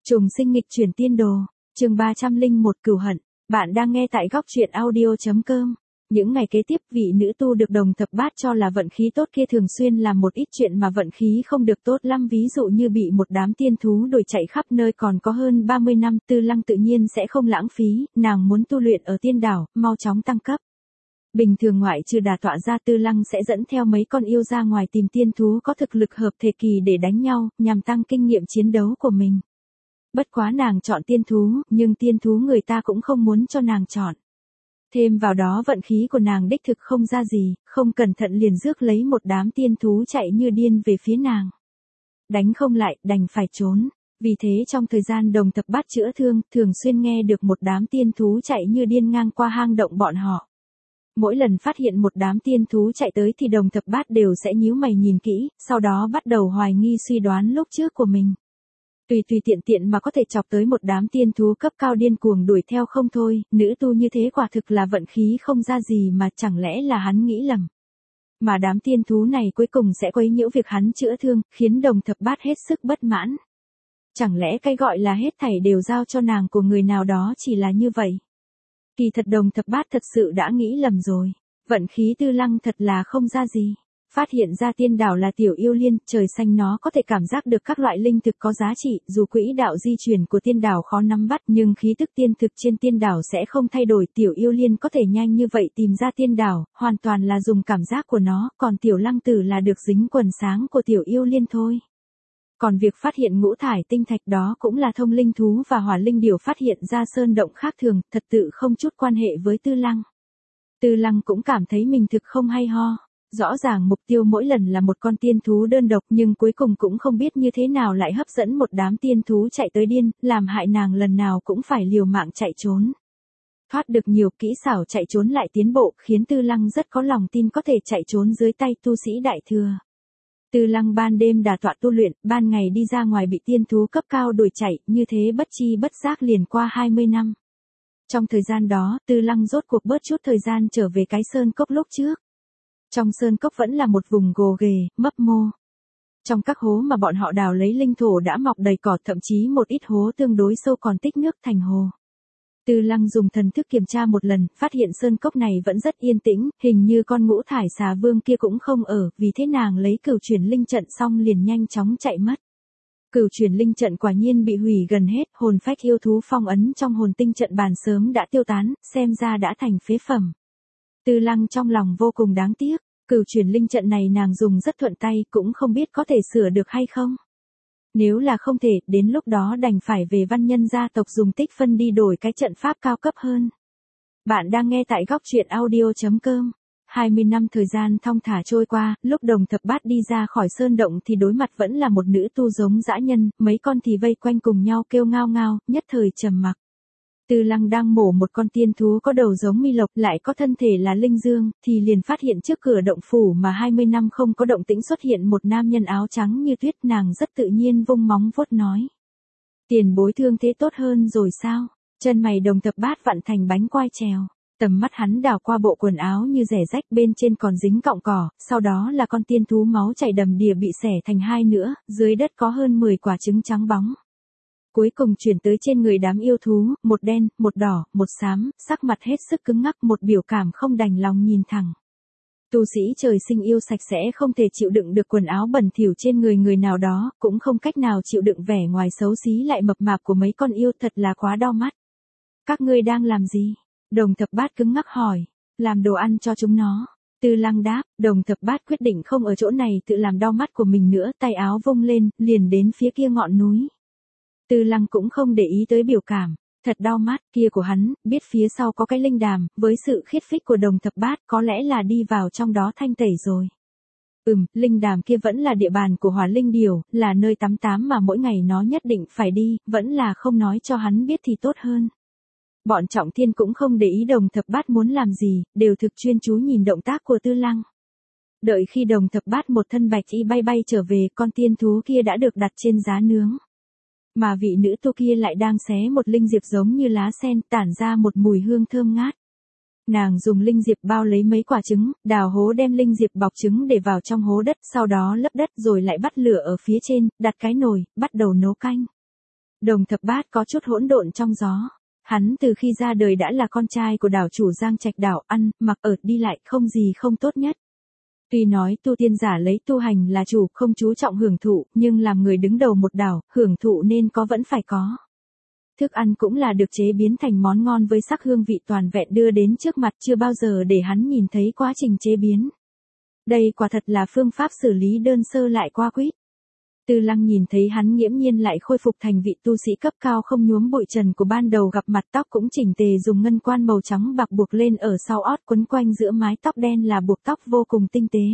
Trùng sinh nghịch chuyển tiên đồ, chương 301 cửu hận, bạn đang nghe tại góc truyện audio.com. Những ngày kế tiếp vị nữ tu được đồng thập bát cho là vận khí tốt kia thường xuyên làm một ít chuyện mà vận khí không được tốt lắm, ví dụ như bị một đám tiên thú đuổi chạy khắp nơi. Còn có hơn 30 năm Tư Lăng tự nhiên sẽ không lãng phí, nàng muốn tu luyện ở tiên đảo, mau chóng tăng cấp. Bình thường ngoại trừ đả tọa ra, Tư Lăng sẽ dẫn theo mấy con yêu ra ngoài tìm tiên thú có thực lực hợp thể kỳ để đánh nhau, nhằm tăng kinh nghiệm chiến đấu của mình. Bất quá nàng chọn tiên thú, nhưng tiên thú người ta cũng không muốn cho nàng chọn. Thêm vào đó vận khí của nàng đích thực không ra gì, không cẩn thận liền rước lấy một đám tiên thú chạy như điên về phía nàng. Đánh không lại, đành phải trốn. Vì thế trong thời gian đồng thập bát chữa thương, thường xuyên nghe được một đám tiên thú chạy như điên ngang qua hang động bọn họ. Mỗi lần phát hiện một đám tiên thú chạy tới thì đồng thập bát đều sẽ nhíu mày nhìn kỹ, sau đó bắt đầu hoài nghi suy đoán lúc trước của mình. Tùy tiện tiện mà có thể chọc tới một đám tiên thú cấp cao điên cuồng đuổi theo không thôi, nữ tu như thế quả thực là vận khí không ra gì, mà chẳng lẽ là hắn nghĩ lầm. Mà đám tiên thú này cuối cùng sẽ quấy nhiễu việc hắn chữa thương, khiến đồng thập bát hết sức bất mãn. Chẳng lẽ cái gọi là hết thảy đều giao cho nàng của người nào đó chỉ là như vậy? Kỳ thật đồng thập bát thật sự đã nghĩ lầm rồi. Vận khí Tư Lăng thật là không ra gì. Phát hiện ra tiên đảo là tiểu yêu liên, trời xanh nó có thể cảm giác được các loại linh thực có giá trị, dù quỹ đạo di chuyển của tiên đảo khó nắm bắt nhưng khí tức tiên thực trên tiên đảo sẽ không thay đổi. Tiểu yêu liên có thể nhanh như vậy tìm ra tiên đảo, hoàn toàn là dùng cảm giác của nó, còn tiểu lăng tử là được dính quần sáng của tiểu yêu liên thôi. Còn việc phát hiện ngũ thải tinh thạch đó cũng là thông linh thú và hỏa linh điểu phát hiện ra sơn động khác thường, thật tự không chút quan hệ với Tư Lăng. Tư Lăng cũng cảm thấy mình thực không hay ho. Rõ ràng mục tiêu mỗi lần là một con tiên thú đơn độc, nhưng cuối cùng cũng không biết như thế nào lại hấp dẫn một đám tiên thú chạy tới điên, làm hại nàng lần nào cũng phải liều mạng chạy trốn. Thoát được nhiều kỹ xảo chạy trốn lại tiến bộ, khiến Tư Lăng rất có lòng tin có thể chạy trốn dưới tay tu sĩ đại thừa. Tư Lăng ban đêm đả tọa tu luyện, ban ngày đi ra ngoài bị tiên thú cấp cao đuổi chạy, như thế bất chi bất giác liền qua 20 năm. Trong thời gian đó, Tư Lăng rốt cuộc bớt chút thời gian trở về cái sơn cốc lúc trước. Trong sơn cốc vẫn là một vùng gồ ghề, mấp mô. Trong các hố mà bọn họ đào lấy linh thổ đã mọc đầy cỏ, thậm chí một ít hố tương đối sâu còn tích nước thành hồ. Tư Lăng dùng thần thức kiểm tra một lần, phát hiện sơn cốc này vẫn rất yên tĩnh, hình như con ngũ thải xà vương kia cũng không ở, vì thế nàng lấy cửu chuyển linh trận xong liền nhanh chóng chạy mất. Cửu chuyển linh trận quả nhiên bị hủy gần hết, hồn phách yêu thú phong ấn trong hồn tinh trận bàn sớm đã tiêu tán, xem ra đã thành phế phẩm. Tư Lăng trong lòng vô cùng đáng tiếc, cửu chuyển linh trận này nàng dùng rất thuận tay, cũng không biết có thể sửa được hay không. Nếu là không thể, đến lúc đó đành phải về văn nhân gia tộc dùng tích phân đi đổi cái trận pháp cao cấp hơn. Bạn đang nghe tại góc truyện audio.com. 20 năm thời gian thong thả trôi qua, lúc đồng thập bát đi ra khỏi sơn động thì đối mặt vẫn là một nữ tu giống dã nhân, mấy con thì vây quanh cùng nhau kêu ngao ngao, nhất thời trầm mặc. Tư Lăng đang mổ một con tiên thú có đầu giống mi lộc lại có thân thể là linh dương, thì liền phát hiện trước cửa động phủ mà 20 năm không có động tĩnh xuất hiện một nam nhân áo trắng như tuyết. Nàng rất tự nhiên vung móng vuốt nói: tiền bối thương thế tốt hơn rồi sao? Chân mày đồng thập bát vặn thành bánh quai trèo. Tầm mắt hắn đảo qua bộ quần áo như rẻ rách, bên trên còn dính cọng cỏ, sau đó là con tiên thú máu chảy đầm đìa bị xẻ thành hai nữa, dưới đất có hơn 10 quả trứng trắng bóng. Cuối cùng chuyển tới trên người đám yêu thú, một đen, một đỏ, một xám, sắc mặt hết sức cứng ngắc, một biểu cảm không đành lòng nhìn thẳng. Tu sĩ trời sinh yêu sạch sẽ không thể chịu đựng được quần áo bẩn thỉu trên người người nào đó, cũng không cách nào chịu đựng vẻ ngoài xấu xí lại mập mạp của mấy con yêu, thật là quá đau mắt. Các ngươi đang làm gì? Đồng thập bát cứng ngắc hỏi. Làm đồ ăn cho chúng nó. Tư Lăng đáp. Đồng thập bát quyết định không ở chỗ này tự làm đau mắt của mình nữa, tay áo vung lên, liền đến phía kia ngọn núi. Tư Lăng cũng không để ý tới biểu cảm, thật đau mắt kia của hắn, biết phía sau có cái linh đàm, với sự khiết phích của đồng thập bát có lẽ là đi vào trong đó thanh tẩy rồi. Linh đàm kia vẫn là địa bàn của hỏa linh điểu, là nơi tắm tám mà mỗi ngày nó nhất định phải đi, vẫn là không nói cho hắn biết thì tốt hơn. Bọn Trọng Thiên cũng không để ý đồng thập bát muốn làm gì, đều thực chuyên chú nhìn động tác của Tư Lăng. Đợi khi đồng thập bát một thân bạch y bay bay trở về, con tiên thú kia đã được đặt trên giá nướng. Mà vị nữ tu kia lại đang xé một linh diệp giống như lá sen, tản ra một mùi hương thơm ngát. Nàng dùng linh diệp bao lấy mấy quả trứng, đào hố đem linh diệp bọc trứng để vào trong hố đất, sau đó lấp đất rồi lại bắt lửa ở phía trên, đặt cái nồi, bắt đầu nấu canh. Đồng Thập Bát có chút hỗn độn trong gió. Hắn từ khi ra đời đã là con trai của đảo chủ Giang Trạch đảo, ăn, mặc ở, đi lại không gì không tốt nhất. Tuy nói tu tiên giả lấy tu hành là chủ, không chú trọng hưởng thụ, nhưng làm người đứng đầu một đảo, hưởng thụ nên có vẫn phải có. Thức ăn cũng là được chế biến thành món ngon với sắc hương vị toàn vẹn đưa đến trước mặt, chưa bao giờ để hắn nhìn thấy quá trình chế biến. Đây quả thật là phương pháp xử lý đơn sơ lại qua quýt. Tư Lăng nhìn thấy hắn nghiễm nhiên lại khôi phục thành vị tu sĩ cấp cao không nhuốm bụi trần của ban đầu gặp mặt, tóc cũng chỉnh tề dùng ngân quan màu trắng bạc buộc lên ở sau ót, quấn quanh giữa mái tóc đen là buộc tóc vô cùng tinh tế.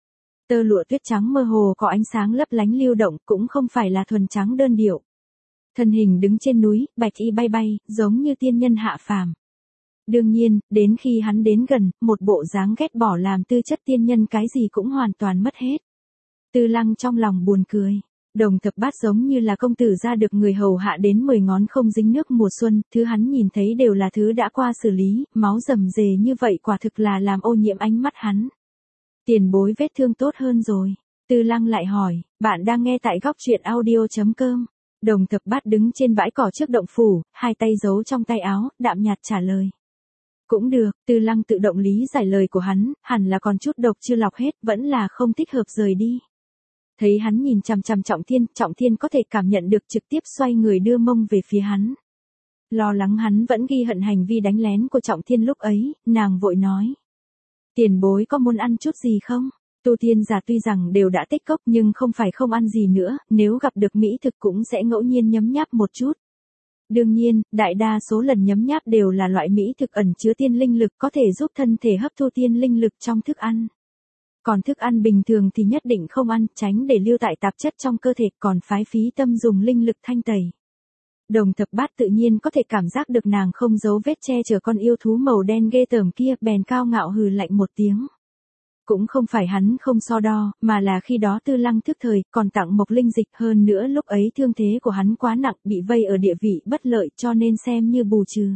Tơ lụa tuyết trắng mơ hồ có ánh sáng lấp lánh lưu động, cũng không phải là thuần trắng đơn điệu. Thân hình đứng trên núi, bạch y bay bay, giống như tiên nhân hạ phàm. Đương nhiên, đến khi hắn đến gần, một bộ dáng ghét bỏ làm tư chất tiên nhân cái gì cũng hoàn toàn mất hết. Tư Lăng trong lòng buồn cười. Đồng Thập Bát giống như là công tử ra được người hầu hạ đến 10 ngón không dính nước mùa xuân, thứ hắn nhìn thấy đều là thứ đã qua xử lý, máu rầm rề như vậy quả thực là làm ô nhiễm ánh mắt hắn. Tiền bối vết thương tốt hơn rồi. Tư Lăng lại hỏi, bạn đang nghe tại góc truyện audio.com. Đồng Thập Bát đứng trên bãi cỏ trước động phủ, hai tay giấu trong tay áo, đạm nhạt trả lời. Cũng được, Tư Lăng tự động lý giải lời của hắn, hẳn là còn chút độc chưa lọc hết, vẫn là không thích hợp rời đi. Thấy hắn nhìn chằm chằm Trọng Thiên có thể cảm nhận được, trực tiếp xoay người đưa mông về phía hắn. Lo lắng hắn vẫn ghi hận hành vi đánh lén của Trọng Thiên lúc ấy, nàng vội nói. Tiền bối có muốn ăn chút gì không? Tu tiên giả tuy rằng đều đã tích cốc nhưng không phải không ăn gì nữa, nếu gặp được mỹ thực cũng sẽ ngẫu nhiên nhấm nháp một chút. Đương nhiên, đại đa số lần nhấm nháp đều là loại mỹ thực ẩn chứa tiên linh lực có thể giúp thân thể hấp thu tiên linh lực trong thức ăn. Còn thức ăn bình thường thì nhất định không ăn, tránh để lưu tại tạp chất trong cơ thể, còn phái phí tâm dùng linh lực thanh tẩy. Đồng Thập Bát tự nhiên có thể cảm giác được nàng không giấu vết che chở con yêu thú màu đen ghê tởm kia, bèn cao ngạo hừ lạnh một tiếng. Cũng không phải hắn không so đo, mà là khi đó Tư Lăng thức thời, còn tặng mộc linh dịch, hơn nữa lúc ấy thương thế của hắn quá nặng, bị vây ở địa vị bất lợi cho nên xem như bù trừ.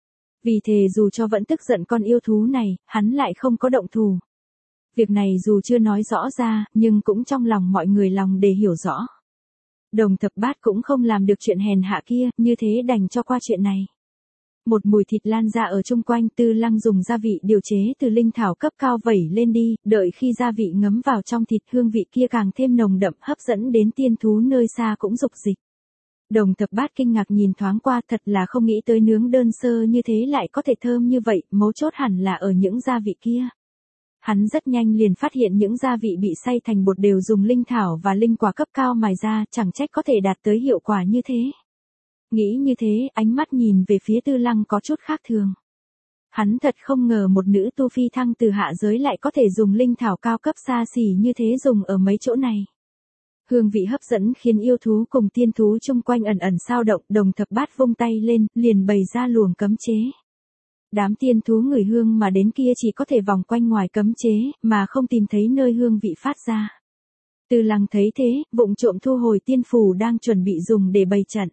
Vì thế dù cho vẫn tức giận con yêu thú này, hắn lại không có động thủ. Việc này dù chưa nói rõ ra, nhưng cũng trong lòng mọi người lòng để hiểu rõ. Đồng Thập Bát cũng không làm được chuyện hèn hạ kia, như thế đành cho qua chuyện này. Một mùi thịt lan ra ở chung quanh, Tư Lăng dùng gia vị điều chế từ linh thảo cấp cao vẩy lên đi, đợi khi gia vị ngấm vào trong thịt, hương vị kia càng thêm nồng đậm, hấp dẫn đến tiên thú nơi xa cũng dục dịch. Đồng Thập Bát kinh ngạc nhìn thoáng qua, thật là không nghĩ tới nướng đơn sơ như thế lại có thể thơm như vậy, mấu chốt hẳn là ở những gia vị kia. Hắn rất nhanh liền phát hiện những gia vị bị xay thành bột đều dùng linh thảo và linh quả cấp cao mài ra, chẳng trách có thể đạt tới hiệu quả như thế. Nghĩ như thế, ánh mắt nhìn về phía Tư Lăng có chút khác thường. Hắn thật không ngờ một nữ tu phi thăng từ hạ giới lại có thể dùng linh thảo cao cấp xa xỉ như thế dùng ở mấy chỗ này. Hương vị hấp dẫn khiến yêu thú cùng tiên thú chung quanh ẩn ẩn sao động, Đồng Thập Bát vung tay lên, liền bày ra luồng cấm chế. Đám tiên thú ngửi hương mà đến kia chỉ có thể vòng quanh ngoài cấm chế, mà không tìm thấy nơi hương vị phát ra. Tư Lăng thấy thế, vụng trộm thu hồi tiên phù đang chuẩn bị dùng để bày trận.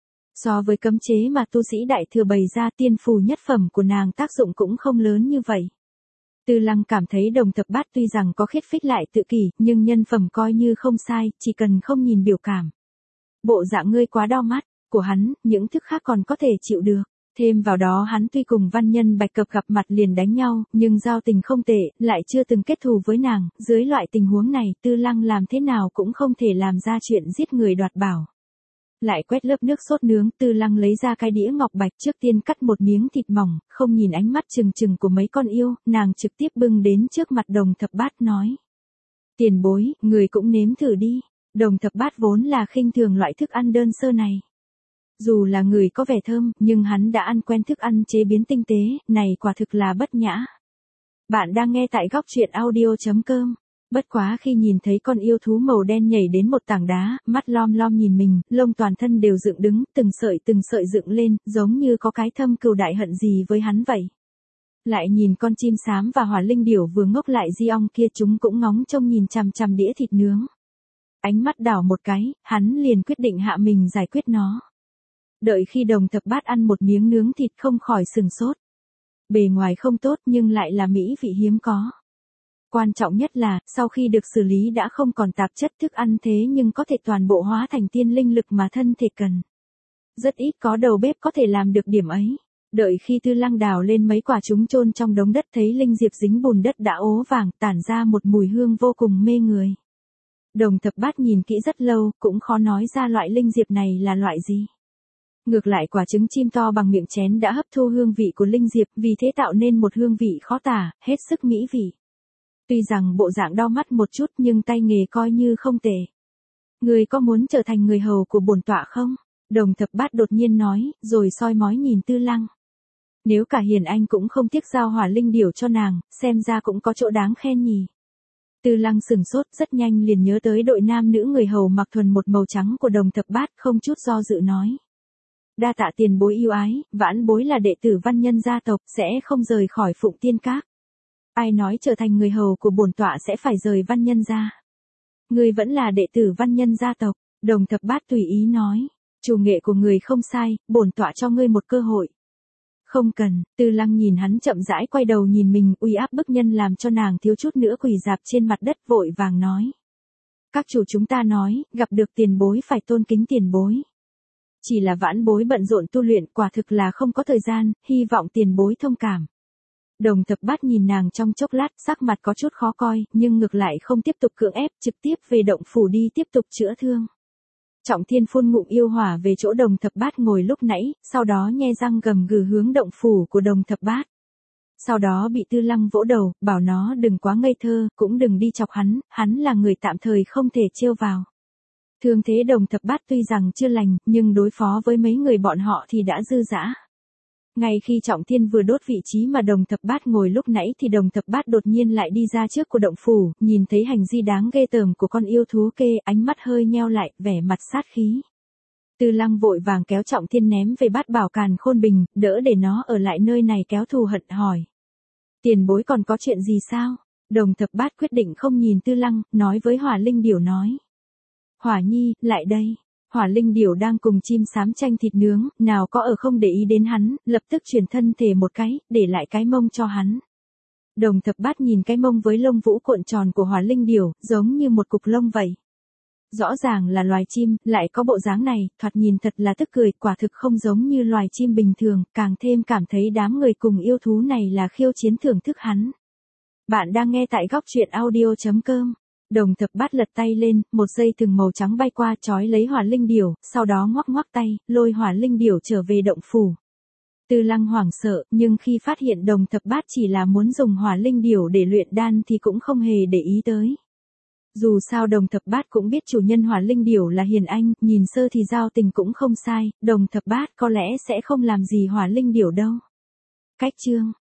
So với cấm chế mà tu sĩ đại thừa bày ra, tiên phù nhất phẩm của nàng tác dụng cũng không lớn như vậy. Tư Lăng cảm thấy Đồng Thập Bát tuy rằng có khiết phích lại tự kỷ, nhưng nhân phẩm coi như không sai, chỉ cần không nhìn biểu cảm. Bộ dạng ngươi quá đau mắt, của hắn, những thức khác còn có thể chịu được. Thêm vào đó hắn tuy cùng văn nhân Bạch Cập gặp mặt liền đánh nhau, nhưng giao tình không tệ, lại chưa từng kết thù với nàng, dưới loại tình huống này, Tư Lăng làm thế nào cũng không thể làm ra chuyện giết người đoạt bảo. Lại quét lớp nước sốt nướng, Tư Lăng lấy ra cái đĩa ngọc bạch, trước tiên cắt một miếng thịt mỏng, không nhìn ánh mắt trừng trừng của mấy con yêu, nàng trực tiếp bưng đến trước mặt Đồng Thập Bát nói. Tiền bối, người cũng nếm thử đi. Đồng Thập Bát vốn là khinh thường loại thức ăn đơn sơ này. Dù là người có vẻ thơm, nhưng hắn đã ăn quen thức ăn chế biến tinh tế, này quả thực là bất nhã. Bạn đang nghe tại góc truyện audio.com. Bất quá khi nhìn thấy con yêu thú màu đen nhảy đến một tảng đá, mắt lom lom nhìn mình, lông toàn thân đều dựng đứng, từng sợi dựng lên, giống như có cái thâm cừu đại hận gì với hắn vậy. Lại nhìn con chim xám và hỏa linh điểu vừa ngốc lại di ong kia, chúng cũng ngóng trông nhìn chằm chằm đĩa thịt nướng. Ánh mắt đảo một cái, hắn liền quyết định hạ mình giải quyết nó. Đợi khi Đồng Thập Bát ăn một miếng nướng thịt không khỏi sừng sốt. Bề ngoài không tốt nhưng lại là mỹ vị hiếm có. Quan trọng nhất là, sau khi được xử lý đã không còn tạp chất, thức ăn thế nhưng có thể toàn bộ hóa thành tiên linh lực mà thân thể cần. Rất ít có đầu bếp có thể làm được điểm ấy. Đợi khi Tư Lăng đào lên mấy quả trúng chôn trong đống đất thấy linh diệp dính bùn đất đã ố vàng tản ra một mùi hương vô cùng mê người. Đồng Thập Bát nhìn kỹ rất lâu, cũng khó nói ra loại linh diệp này là loại gì. Ngược lại quả trứng chim to bằng miệng chén đã hấp thu hương vị của linh diệp, vì thế tạo nên một hương vị khó tả, hết sức mỹ vị. Tuy rằng bộ dạng đau mắt một chút nhưng tay nghề coi như không tệ. Người có muốn trở thành người hầu của bổn tọa không? Đồng Thập Bát đột nhiên nói, rồi soi mói nhìn Tư Lăng. Nếu cả Hiền Anh cũng không tiếc giao hỏa linh điểu cho nàng, xem ra cũng có chỗ đáng khen nhỉ. Tư Lăng sừng sốt, rất nhanh liền nhớ tới đội nam nữ người hầu mặc thuần một màu trắng của Đồng Thập Bát, không chút do dự nói. Đa tạ tiền bối yêu ái, vãn bối là đệ tử văn nhân gia tộc, sẽ không rời khỏi Phụng Tiên Các. Ai nói trở thành người hầu của bổn tọa sẽ phải rời văn nhân gia? Người vẫn là đệ tử văn nhân gia tộc, Đồng Thập Bát tùy ý nói. Chủ nghệ của người không sai, bổn tọa cho ngươi một cơ hội. Không cần, Tư Lăng nhìn hắn chậm rãi quay đầu nhìn mình, uy áp bức nhân làm cho nàng thiếu chút nữa quỳ rạp trên mặt đất vội vàng nói. Các chủ chúng ta nói, gặp được tiền bối phải tôn kính tiền bối. Chỉ là vãn bối bận rộn tu luyện, quả thực là không có thời gian, hy vọng tiền bối thông cảm. Đồng Thập Bát nhìn nàng trong chốc lát, sắc mặt có chút khó coi, nhưng ngược lại không tiếp tục cưỡng ép, trực tiếp về động phủ đi tiếp tục chữa thương. Trọng Thiên phun ngụm yêu hỏa về chỗ Đồng Thập Bát ngồi lúc nãy, sau đó nhe răng gầm gừ hướng động phủ của Đồng Thập Bát. Sau đó bị Tư Lăng vỗ đầu, bảo nó đừng quá ngây thơ, cũng đừng đi chọc hắn là người tạm thời không thể trêu vào. Thương thế Đồng Thập Bát tuy rằng chưa lành, nhưng đối phó với mấy người bọn họ thì đã dư dã. Ngay khi Trọng Thiên vừa đốt vị trí mà Đồng Thập Bát ngồi lúc nãy thì Đồng Thập Bát đột nhiên lại đi ra trước của động phủ, nhìn thấy hành vi đáng ghê tởm của con yêu thú kê, ánh mắt hơi nheo lại, vẻ mặt sát khí. Tư Lăng vội vàng kéo Trọng Thiên ném về bát bảo càn khôn bình, đỡ để nó ở lại nơi này kéo thù hận hỏi. Tiền bối còn có chuyện gì sao? Đồng Thập Bát quyết định không nhìn Tư Lăng, nói với Hỏa Linh Điểu nói. Hỏa Nhi, lại đây. Hỏa Linh Điểu đang cùng chim sám tranh thịt nướng, nào có ở không để ý đến hắn, lập tức chuyển thân thể một cái, để lại cái mông cho hắn. Đồng Thập Bát nhìn cái mông với lông vũ cuộn tròn của Hỏa Linh Điểu, giống như một cục lông vậy. Rõ ràng là loài chim, lại có bộ dáng này, thoạt nhìn thật là tức cười, quả thực không giống như loài chim bình thường, càng thêm cảm thấy đám người cùng yêu thú này là khiêu chiến thưởng thức hắn. Bạn đang nghe tại góc truyện audio.com. Đồng Thập Bát lật tay lên, một dây thừng màu trắng bay qua trói lấy Hỏa Linh Điểu, sau đó ngoắc ngoắc tay, lôi Hỏa Linh Điểu trở về động phủ. Tư Lăng hoảng sợ, nhưng khi phát hiện Đồng Thập Bát chỉ là muốn dùng Hỏa Linh Điểu để luyện đan thì cũng không hề để ý tới. Dù sao Đồng Thập Bát cũng biết chủ nhân Hỏa Linh Điểu là Hiền Anh, nhìn sơ thì giao tình cũng không sai, Đồng Thập Bát có lẽ sẽ không làm gì Hỏa Linh Điểu đâu. Cách chương